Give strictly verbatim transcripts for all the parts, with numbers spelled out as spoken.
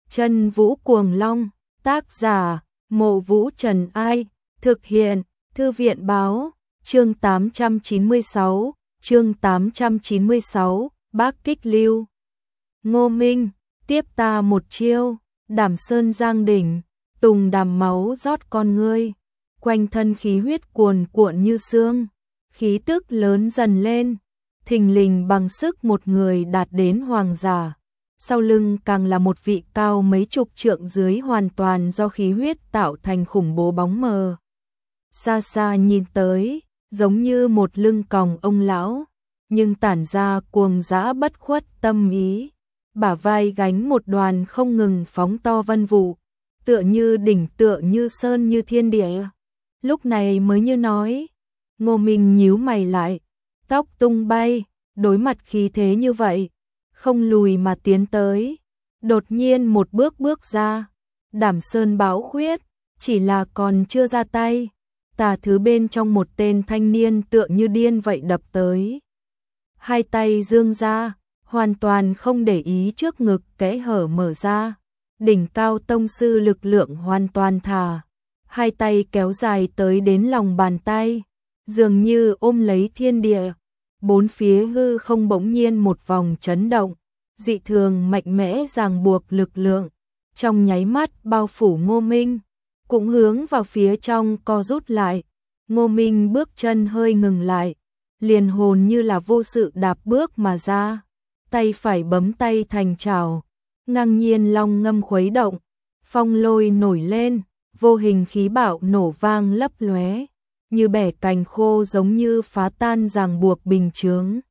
Chân Vũ Cuồng Long, tác giả, Mộ Vũ Trần Ai, thực hiện, Thư viện Báo, chương tám trăm chín mươi sáu, chương tám trăm chín mươi sáu, Bác Kích Lưu. Ngô Minh, tiếp ta một chiêu, Đảm Sơn giang đỉnh, tùng đàm máu rót con ngươi, quanh thân khí huyết cuồn cuộn như sương, khí tức lớn dần lên, thình lình bằng sức một người đạt đến hoàng giả. Sau lưng càng là một vị cao mấy chục trượng dưới hoàn toàn do khí huyết tạo thành khủng bố bóng mờ. Xa xa nhìn tới, giống như một lưng còng ông lão, nhưng tản ra cuồng dã bất khuất tâm ý. Bả vai gánh một đoàn không ngừng phóng to vân vụ, tựa như đỉnh tựa như sơn như thiên địa. Lúc này mới như nói, Ngô Minh nhíu mày lại, tóc tung bay, đối mặt khí thế như vậy, không lùi mà tiến tới, đột nhiên một bước bước ra, Đảm Sơn bão khuyết, chỉ là còn chưa ra tay, tà thứ bên trong một tên thanh niên tựa như điên vậy đập tới. Hai tay dương ra, hoàn toàn không để ý trước ngực kẽ hở mở ra, đỉnh cao tông sư lực lượng hoàn toàn thả, hai tay kéo dài tới đến lòng bàn tay, dường như ôm lấy thiên địa. Bốn phía hư không bỗng nhiên một vòng chấn động, dị thường mạnh mẽ ràng buộc lực lượng, trong nháy mắt bao phủ Ngô Minh, cũng hướng vào phía trong co rút lại. Ngô Minh bước chân hơi ngừng lại, liền hồn như là vô sự đạp bước mà ra, tay phải bấm tay thành chảo, ngang nhiên long ngâm khuấy động, phong lôi nổi lên, vô hình khí bạo nổ vang lấp lóe, như bẻ cành khô giống như phá tan ràng buộc bình chướng.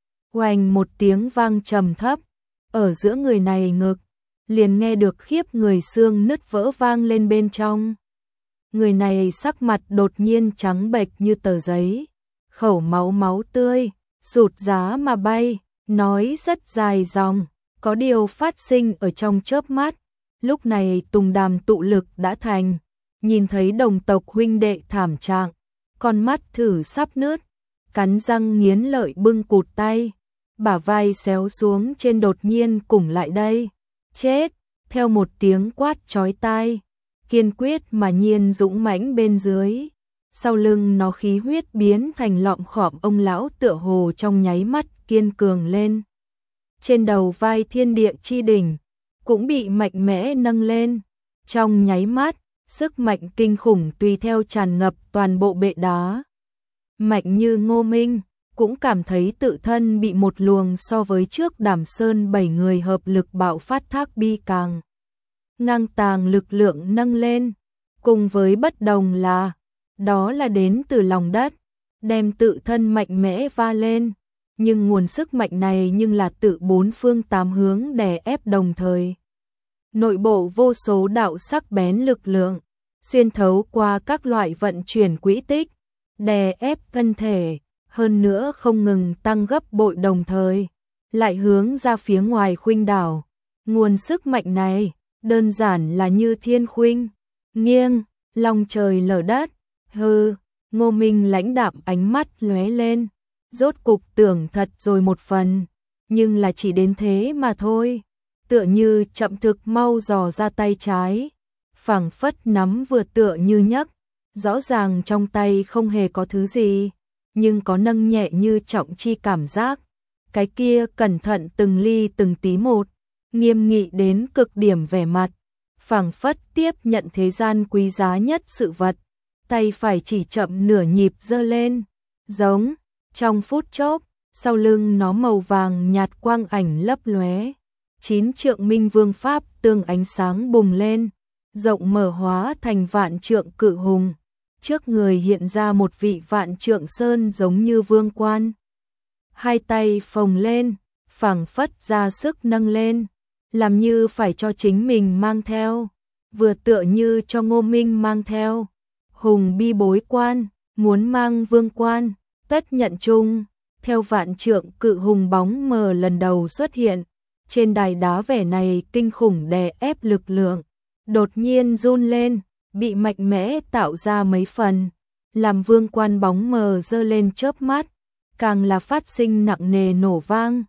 Oanh một tiếng vang trầm thấp, ở giữa người này ngực, liền nghe được khiếp người xương nứt vỡ vang lên bên trong. Người này sắc mặt đột nhiên trắng bệch như tờ giấy, khẩu máu máu tươi, sụt giá mà bay, nói rất dài dòng, có điều phát sinh ở trong chớp mắt. Lúc này tùng đàm tụ lực đã thành, nhìn thấy đồng tộc huynh đệ thảm trạng, con mắt thử sắp nứt, cắn răng nghiến lợi bưng cụt tay, bả vai xéo xuống trên đột nhiên cùng lại đây, chết, theo một tiếng quát chói tai, kiên quyết mà nhiên dũng mãnh bên dưới, sau lưng nó khí huyết biến thành lọm khọm ông lão tựa hồ trong nháy mắt kiên cường lên. Trên đầu vai thiên địa chi đỉnh, cũng bị mạnh mẽ nâng lên, trong nháy mắt, sức mạnh kinh khủng tùy theo tràn ngập toàn bộ bệ đá. Mạnh như Ngô Minh, cũng cảm thấy tự thân bị một luồng so với trước Đảm Sơn bảy người hợp lực bạo phát thác bi càng ngang tàng lực lượng nâng lên, cùng với bất đồng là, đó là đến từ lòng đất, đem tự thân mạnh mẽ va lên, nhưng nguồn sức mạnh này nhưng là tự bốn phương tám hướng đè ép đồng thời. Nội bộ vô số đạo sắc bén lực lượng, xuyên thấu qua các loại vận chuyển quỹ tích, đè ép thân thể, hơn nữa không ngừng tăng gấp bội đồng thời, lại hướng ra phía ngoài khuynh đảo. Nguồn sức mạnh này, đơn giản là như thiên khuynh, nghiêng, long trời lở đất, hư, Ngô Minh lãnh đạm ánh mắt lóe lên, rốt cục tưởng thật rồi một phần, nhưng là chỉ đến thế mà thôi. Tựa như chậm thực mau dò ra tay trái, phảng phất nắm vừa tựa như nhấc, rõ ràng trong tay không hề có thứ gì, nhưng có nâng nhẹ như trọng chi cảm giác. Cái kia cẩn thận từng ly từng tí một, nghiêm nghị đến cực điểm vẻ mặt, phảng phất tiếp nhận thế gian quý giá nhất sự vật, tay phải chỉ chậm nửa nhịp giơ lên, giống, trong phút chốc, sau lưng nó màu vàng nhạt quang ảnh lấp lóe. Chín trượng minh vương pháp tương ánh sáng bùng lên, rộng mở hóa thành vạn trượng cự hùng, trước người hiện ra một vị vạn trượng sơn giống như vương quan. Hai tay phồng lên, phảng phất ra sức nâng lên, làm như phải cho chính mình mang theo, vừa tựa như cho Ngô Minh mang theo. Hùng bi bối quan, muốn mang vương quan, tất nhận chung, theo vạn trượng cự hùng bóng mờ lần đầu xuất hiện. Trên đài đá vẻ này kinh khủng đè ép lực lượng, đột nhiên run lên, bị mạnh mẽ tạo ra mấy phần, làm vương quan bóng mờ dơ lên chớp mắt, càng là phát sinh nặng nề nổ vang,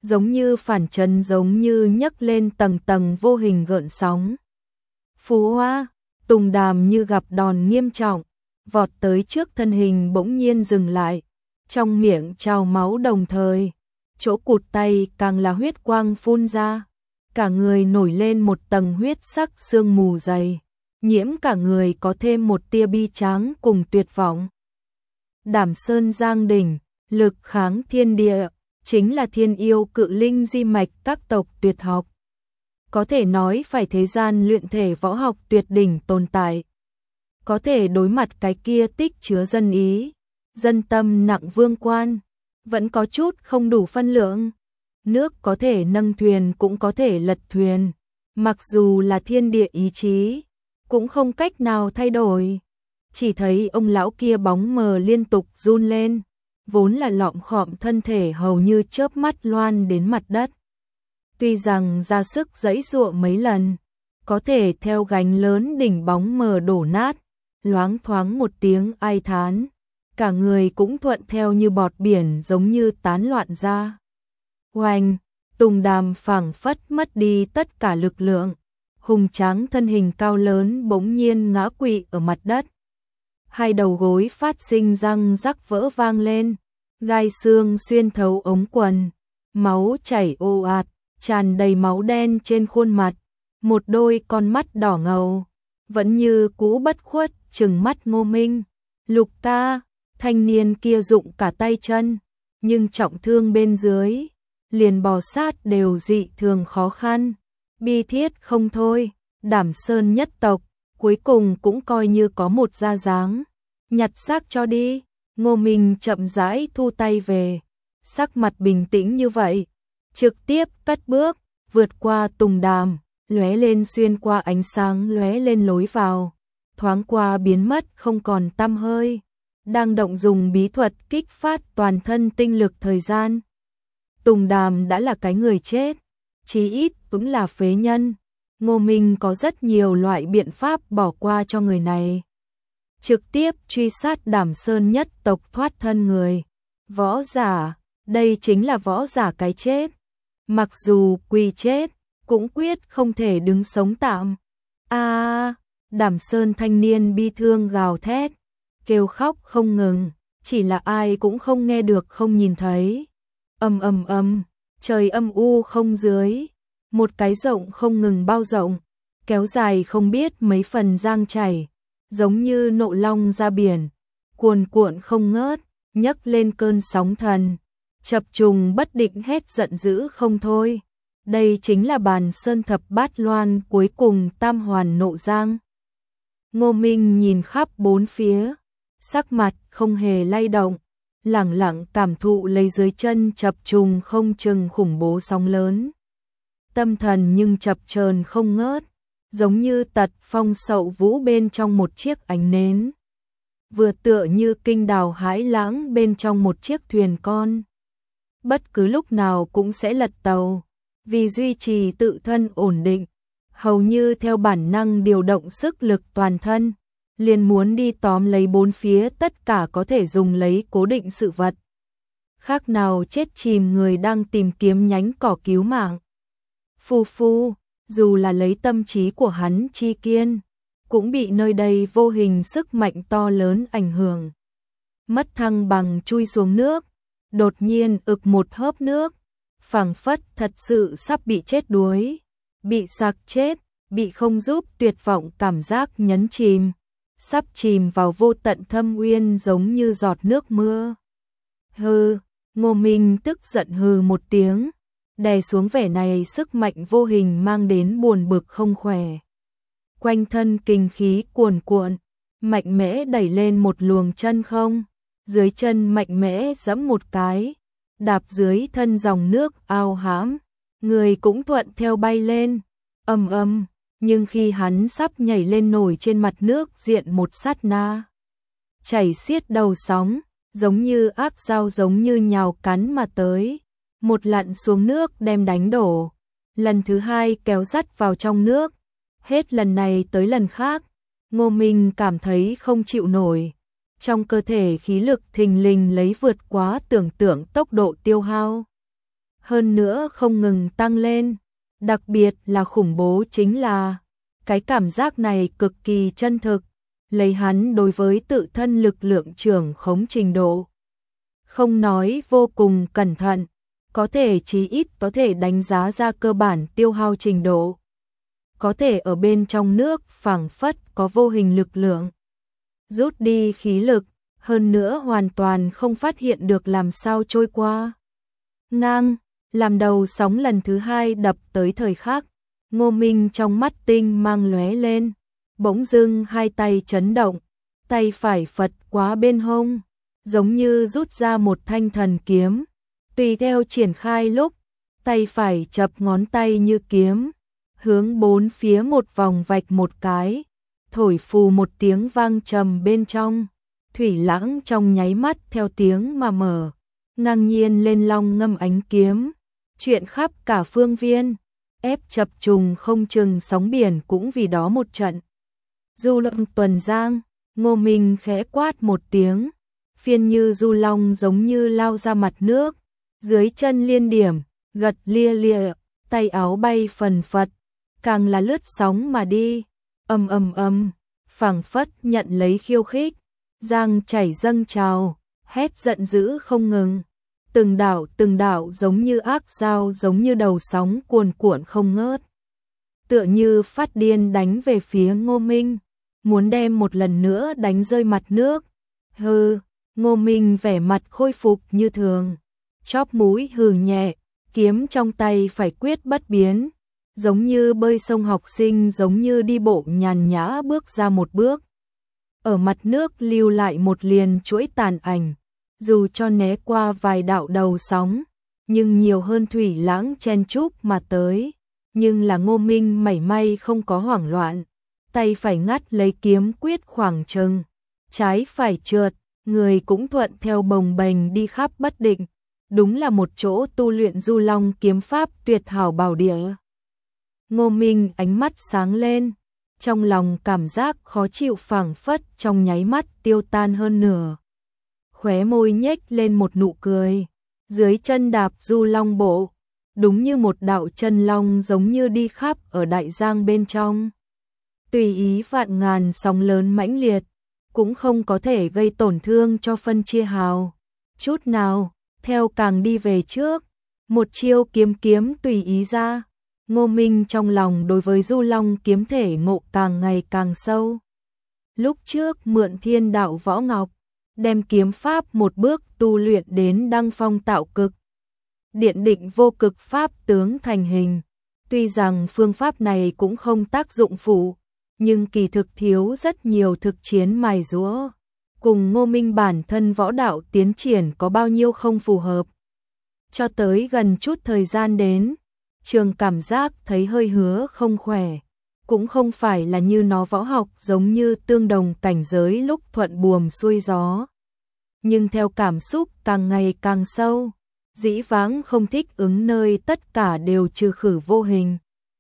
giống như phản chấn, giống như nhấc lên tầng tầng vô hình gợn sóng. Phú Hoa, Tùng Đàm như gặp đòn nghiêm trọng, vọt tới trước, thân hình bỗng nhiên dừng lại, trong miệng trào máu, đồng thời chỗ cụt tay càng là huyết quang phun ra, cả người nổi lên một tầng huyết sắc sương mù dày, nhiễm cả người, có thêm một tia bi tráng cùng tuyệt vọng. Đảm Sơn Giang Đỉnh, lực kháng thiên địa, chính là thiên yêu cự linh di mạch các tộc tuyệt học. Có thể nói phải thế gian luyện thể võ học tuyệt đỉnh tồn tại. Có thể đối mặt cái kia tích chứa dân ý, dân tâm nặng vương quan, vẫn có chút không đủ phân lượng. Nước có thể nâng thuyền cũng có thể lật thuyền, mặc dù là thiên địa ý chí, cũng không cách nào thay đổi. Chỉ thấy ông lão kia bóng mờ liên tục run lên, vốn là lọm khọm thân thể hầu như chớp mắt loan đến mặt đất. Tuy rằng ra sức giãy giụa mấy lần, có thể theo gánh lớn đỉnh bóng mờ đổ nát, loáng thoáng một tiếng ai thán, cả người cũng thuận theo như bọt biển, giống như tán loạn ra. Oanh, Tùng Đàm phảng phất mất đi tất cả lực lượng, hùng tráng thân hình cao lớn bỗng nhiên ngã quỵ ở mặt đất. Hai đầu gối phát sinh răng rắc vỡ vang lên, gai xương xuyên thấu ống quần, máu chảy ồ ạt, tràn đầy máu đen trên khuôn mặt, một đôi con mắt đỏ ngầu, vẫn như cũ bất khuất trừng mắt Ngô Minh. Lục ca, thanh niên kia dụng cả tay chân, nhưng trọng thương bên dưới, liền bò sát đều dị thường khó khăn, bi thiết không thôi. Đảm Sơn nhất tộc, cuối cùng cũng coi như có một gia dáng, nhặt xác cho đi. Ngô Minh chậm rãi thu tay về, sắc mặt bình tĩnh như vậy, trực tiếp cất bước, vượt qua Tùng Đàm, lóe lên xuyên qua ánh sáng lóe lên lối vào, thoáng qua biến mất không còn tăm hơi, đang động dùng bí thuật kích phát toàn thân tinh lực thời gian. Tùng Đàm đã là cái người chết, chí ít cũng là phế nhân. Ngô Minh có rất nhiều loại biện pháp bỏ qua cho người này. Trực tiếp truy sát Đảm Sơn nhất tộc thoát thân người. Võ giả, đây chính là võ giả cái chết. Mặc dù quy chết, cũng quyết không thể đứng sống tạm. A, à, Đảm Sơn thanh niên bi thương gào thét, kêu khóc không ngừng, chỉ là ai cũng không nghe được không nhìn thấy. Ầm ầm ầm, trời âm u không dưới, một cái rộng không ngừng bao rộng, kéo dài không biết mấy phần giang chảy, giống như nộ long ra biển, cuồn cuộn không ngớt, nhấc lên cơn sóng thần, chập trùng bất định hét giận dữ không thôi. Đây chính là bàn sơn thập bát loan cuối cùng tam hoàn nộ giang. Ngô Minh nhìn khắp bốn phía, sắc mặt không hề lay động, lẳng lặng cảm thụ lấy dưới chân chập trùng không chừng khủng bố sóng lớn. Tâm thần nhưng chập chờn không ngớt, giống như tật phong sậu vũ bên trong một chiếc ánh nến, vừa tựa như kinh đào hãi lãng bên trong một chiếc thuyền con. Bất cứ lúc nào cũng sẽ lật tàu, vì duy trì tự thân ổn định, hầu như theo bản năng điều động sức lực toàn thân, liền muốn đi tóm lấy bốn phía tất cả có thể dùng lấy cố định sự vật. Khác nào chết chìm người đang tìm kiếm nhánh cỏ cứu mạng. Phu phu, dù là lấy tâm trí của hắn chi kiên, cũng bị nơi đây vô hình sức mạnh to lớn ảnh hưởng. Mất thăng bằng chui xuống nước, đột nhiên ực một hớp nước, phảng phất thật sự sắp bị chết đuối, bị sặc chết, bị không giúp tuyệt vọng cảm giác nhấn chìm, sắp chìm vào vô tận thâm uyên giống như giọt nước mưa. Hừ, Ngô Minh tức giận hừ một tiếng, đè xuống vẻ này sức mạnh vô hình mang đến buồn bực không khỏe. Quanh thân kinh khí cuồn cuộn, mạnh mẽ đẩy lên một luồng chân không, dưới chân mạnh mẽ giẫm một cái, đạp dưới thân dòng nước ao hãm, người cũng thuận theo bay lên, ầm ầm, nhưng khi hắn sắp nhảy lên nổi trên mặt nước diện một sát na, chảy xiết đầu sóng, giống như ác dao giống như nhào cắn mà tới, một lặn xuống nước đem đánh đổ, lần thứ hai kéo dắt vào trong nước, hết lần này tới lần khác, Ngô Minh cảm thấy không chịu nổi, trong cơ thể khí lực thình lình lấy vượt quá tưởng tượng tốc độ tiêu hao. hơn nữa không ngừng tăng lên, đặc biệt là khủng bố chính là cái cảm giác này cực kỳ chân thực, lấy hắn đối với tự thân lực lượng trưởng khống trình độ. Không nói vô cùng cẩn thận, có thể chí ít có thể đánh giá ra cơ bản tiêu hao trình độ. Có thể ở bên trong nước phảng phất có vô hình lực lượng rút đi khí lực, hơn nữa hoàn toàn không phát hiện được làm sao trôi qua. Ngang, làm đầu sóng lần thứ hai đập tới thời khắc, Ngô Minh trong mắt tinh mang lóe lên, bỗng dưng hai tay chấn động, tay phải phật quá bên hông, giống như rút ra một thanh thần kiếm, tùy theo triển khai lúc, tay phải chập ngón tay như kiếm, hướng bốn phía một vòng vạch một cái, thổi phù một tiếng vang trầm bên trong, thủy lãng trong nháy mắt theo tiếng mà mở, ngang nhiên lên long ngâm ánh kiếm, chuyện khắp cả phương viên, ép chập trùng không chừng sóng biển cũng vì đó một trận. Du Long tuần giang, Ngô Minh khẽ quát một tiếng, phiên như du long giống như lao ra mặt nước, dưới chân liên điểm, gật lia lia, tay áo bay phần phật, càng là lướt sóng mà đi, ầm ầm ầm, phảng phất nhận lấy khiêu khích, giang chảy dâng trào, hét giận dữ không ngừng. Từng đảo từng đảo giống như ác dao giống như đầu sóng cuồn cuộn không ngớt. Tựa như phát điên đánh về phía Ngô Minh, muốn đem một lần nữa đánh rơi mặt nước. Hừ, Ngô Minh vẻ mặt khôi phục như thường, chóp mũi hừ nhẹ, kiếm trong tay phải quyết bất biến, giống như bơi sông học sinh giống như đi bộ nhàn nhã bước ra một bước. Ở mặt nước lưu lại một liền chuỗi tàn ảnh. Dù cho né qua vài đạo đầu sóng, nhưng nhiều hơn thủy lãng chen chúc mà tới, nhưng là Ngô Minh mảy may không có hoảng loạn, tay phải ngắt lấy kiếm quyết khoảng chừng, trái phải trượt, người cũng thuận theo bồng bềnh đi khắp bất định, đúng là một chỗ tu luyện du long kiếm pháp tuyệt hảo bảo địa. Ngô Minh ánh mắt sáng lên, trong lòng cảm giác khó chịu phảng phất trong nháy mắt tiêu tan hơn nửa. Khóe môi nhếch lên một nụ cười, dưới chân đạp du long bộ, đúng như một đạo chân long giống như đi khắp ở đại giang bên trong. Tùy ý vạn ngàn sóng lớn mãnh liệt, cũng không có thể gây tổn thương cho phân chia hào. Chút nào, theo càng đi về trước, một chiêu kiếm kiếm tùy ý ra, Ngô Minh trong lòng đối với du long kiếm thể ngộ càng ngày càng sâu. Lúc trước mượn thiên đạo võ ngọc, đem kiếm pháp một bước tu luyện đến đăng phong tạo cực. Điện định vô cực pháp tướng thành hình. Tuy rằng phương pháp này cũng không tác dụng phụ, nhưng kỳ thực thiếu rất nhiều thực chiến mài giũa. Cùng Ngô Minh bản thân võ đạo tiến triển có bao nhiêu không phù hợp. Cho tới gần chút thời gian đến, Trường cảm giác thấy hơi hứa không khỏe. Cũng không phải là như nó võ học giống như tương đồng cảnh giới lúc thuận buồm xuôi gió. Nhưng theo cảm xúc càng ngày càng sâu, dĩ vãng không thích ứng nơi tất cả đều trừ khử vô hình.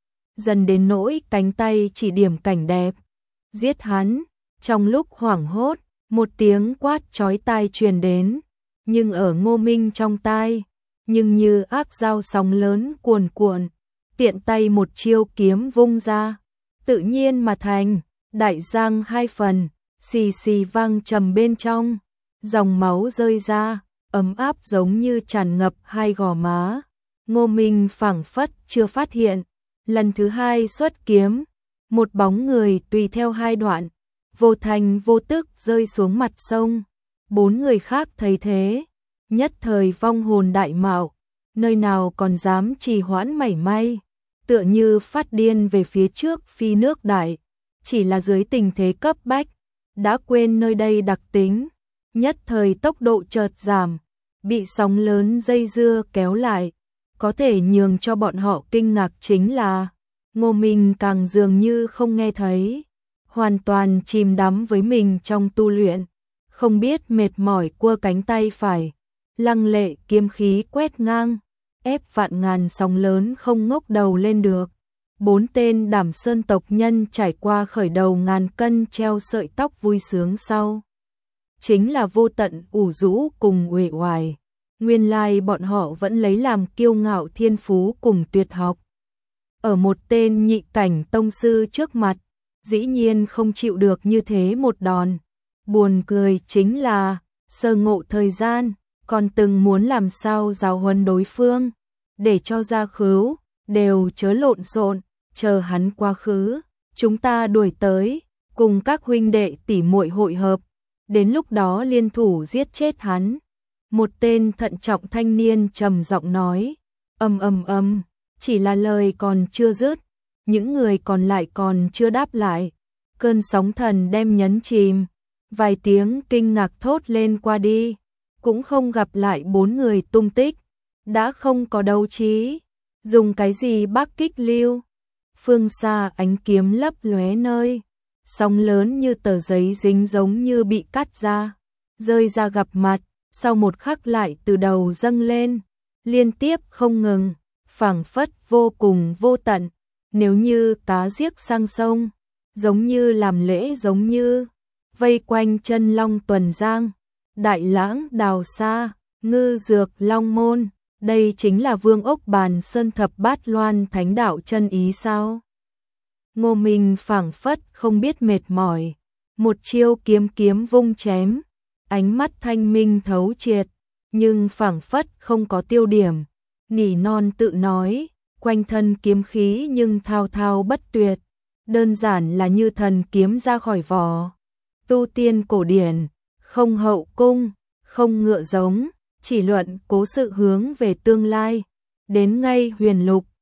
Dần đến nỗi cánh tay chỉ điểm cảnh đẹp. Giết hắn, trong lúc hoảng hốt, một tiếng quát chói tai truyền đến, nhưng ở Ngô Minh trong tai, nhưng như ác dao sóng lớn cuồn cuộn, tiện tay một chiêu kiếm vung ra, tự nhiên mà thành, đại giang hai phần, xì xì vang trầm bên trong, dòng máu rơi ra, ấm áp giống như tràn ngập hai gò má. Ngô Minh phảng phất chưa phát hiện, lần thứ hai xuất kiếm, một bóng người tùy theo hai đoạn, vô thành vô tức rơi xuống mặt sông. Bốn người khác thấy thế, nhất thời vong hồn đại mạo, nơi nào còn dám trì hoãn mảy may, tựa như phát điên về phía trước phi nước đại, chỉ là dưới tình thế cấp bách, đã quên nơi đây đặc tính, nhất thời tốc độ chợt giảm, bị sóng lớn dây dưa kéo lại, có thể nhường cho bọn họ kinh ngạc chính là Ngô Minh càng dường như không nghe thấy, hoàn toàn chìm đắm với mình trong tu luyện, không biết mệt mỏi quơ cánh tay phải, lăng lệ kiếm khí quét ngang, ép vạn ngàn sóng lớn không ngóc đầu lên được. Bốn tên Đảm Sơn tộc nhân trải qua khởi đầu ngàn cân treo sợi tóc vui sướng sau, chính là vô tận ủ rũ cùng uể oải. Nguyên lai bọn họ vẫn lấy làm kiêu ngạo thiên phú cùng tuyệt học. Ở một tên nhị cảnh tông sư trước mặt, dĩ nhiên không chịu được như thế một đòn. Buồn cười chính là, sơ ngộ thời gian, còn từng muốn làm sao giáo huấn đối phương, để cho ra khứu, đều chớ lộn xộn, chờ hắn quá khứ, chúng ta đuổi tới, cùng các huynh đệ tỷ muội hội hợp, đến lúc đó liên thủ giết chết hắn. Một tên thận trọng thanh niên trầm giọng nói, ầm ầm ầm, chỉ là lời còn chưa dứt, những người còn lại còn chưa đáp lại, cơn sóng thần đem nhấn chìm, vài tiếng kinh ngạc thốt lên qua đi, cũng không gặp lại bốn người tung tích, đã không có đấu trí, dùng cái gì bắc kích lưu. Phương xa ánh kiếm lấp lóe nơi, sóng lớn như tờ giấy dính giống như bị cắt ra, rơi ra gặp mặt, sau một khắc lại từ đầu dâng lên, liên tiếp không ngừng, phảng phất vô cùng vô tận, nếu như cá giết sang sông, giống như làm lễ giống như, vây quanh chân long tuần giang, đại lãng đào xa, ngư dược long môn, đây chính là vương ốc bàn sơn thập bát loan thánh đạo chân ý sao? Ngô Minh phảng phất không biết mệt mỏi, một chiêu kiếm kiếm vung chém, ánh mắt thanh minh thấu triệt, nhưng phảng phất không có tiêu điểm, nỉ non tự nói, quanh thân kiếm khí nhưng thao thao bất tuyệt, đơn giản là như thần kiếm ra khỏi vỏ. Tu tiên cổ điển, không hậu cung, không ngựa giống, chỉ luận cố sự hướng về tương lai, đến ngay huyền lục,